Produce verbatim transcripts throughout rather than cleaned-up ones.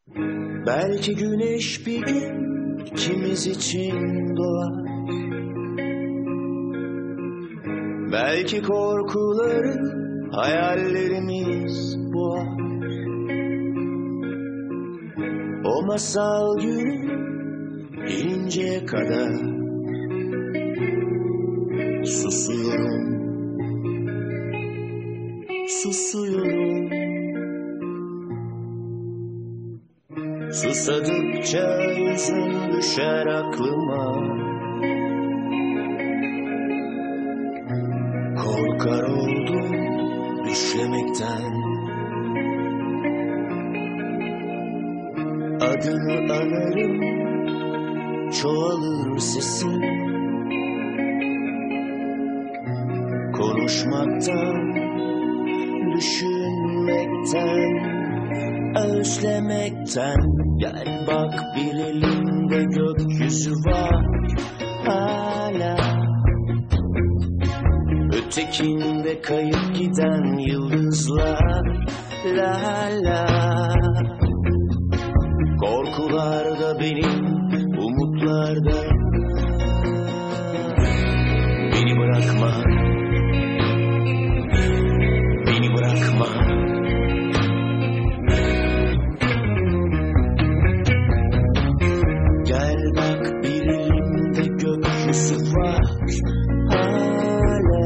Belki güneş bir gün ikimiz için doğar. Belki korkuları hayallerimiz boğar. O masal günü gelinceye kadar susuyorum, susuyorum. Susadıkça yüzün düşer aklıma. Korkar oldum düşlemekten. Adını anarım, çoğalır sesim. Konuşmaktan, düşünmekten, özlemekten. Gel bak, bir elinde gökyüzü var hala, ötekinde kayıp giden yıldızlar. La la. Korkular da benim, umutlar da. Beni bırakma, beni bırakma. Gel bak, bir elimde gökyüzü var hala,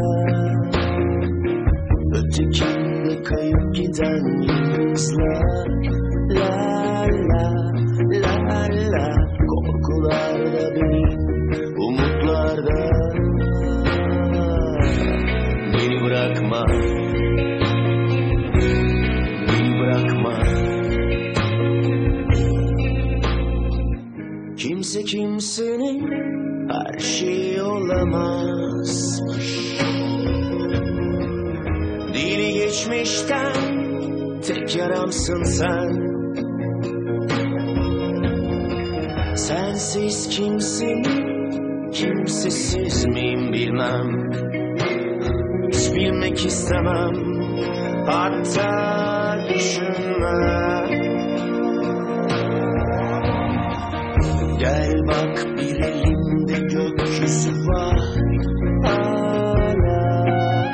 ötekinde kayıp giden yıldızlar. La la la la. Korkular da benim, umutlar da. Beni bırakma, beni bırakma. Kimse kimsenin her şeyi olamazmış. Dili geçmişten tek yaramsın sen. Sensiz kimsin, kimsesiz miyim bilmem. Hiç bilmek istemem, hatta düşünmem. Gel bak, bir elimde gökyüzü var hala,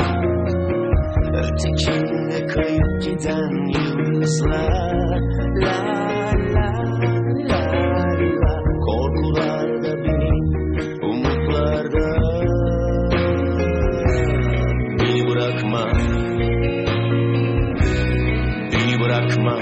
ötekinde kayıp giden yıldızlar. La la la la. Korkular da benim, umutlar da. Beni bırakma, beni bırakma.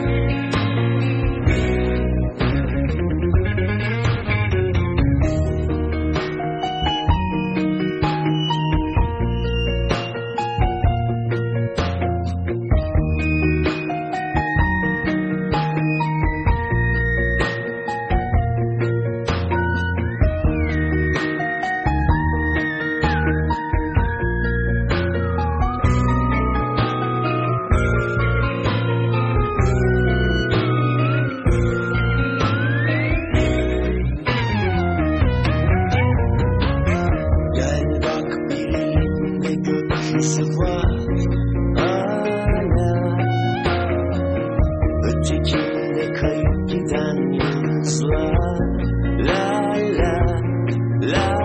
Gökyüzü var hala, ötekinde kayıp giden yıldızlar. La la la.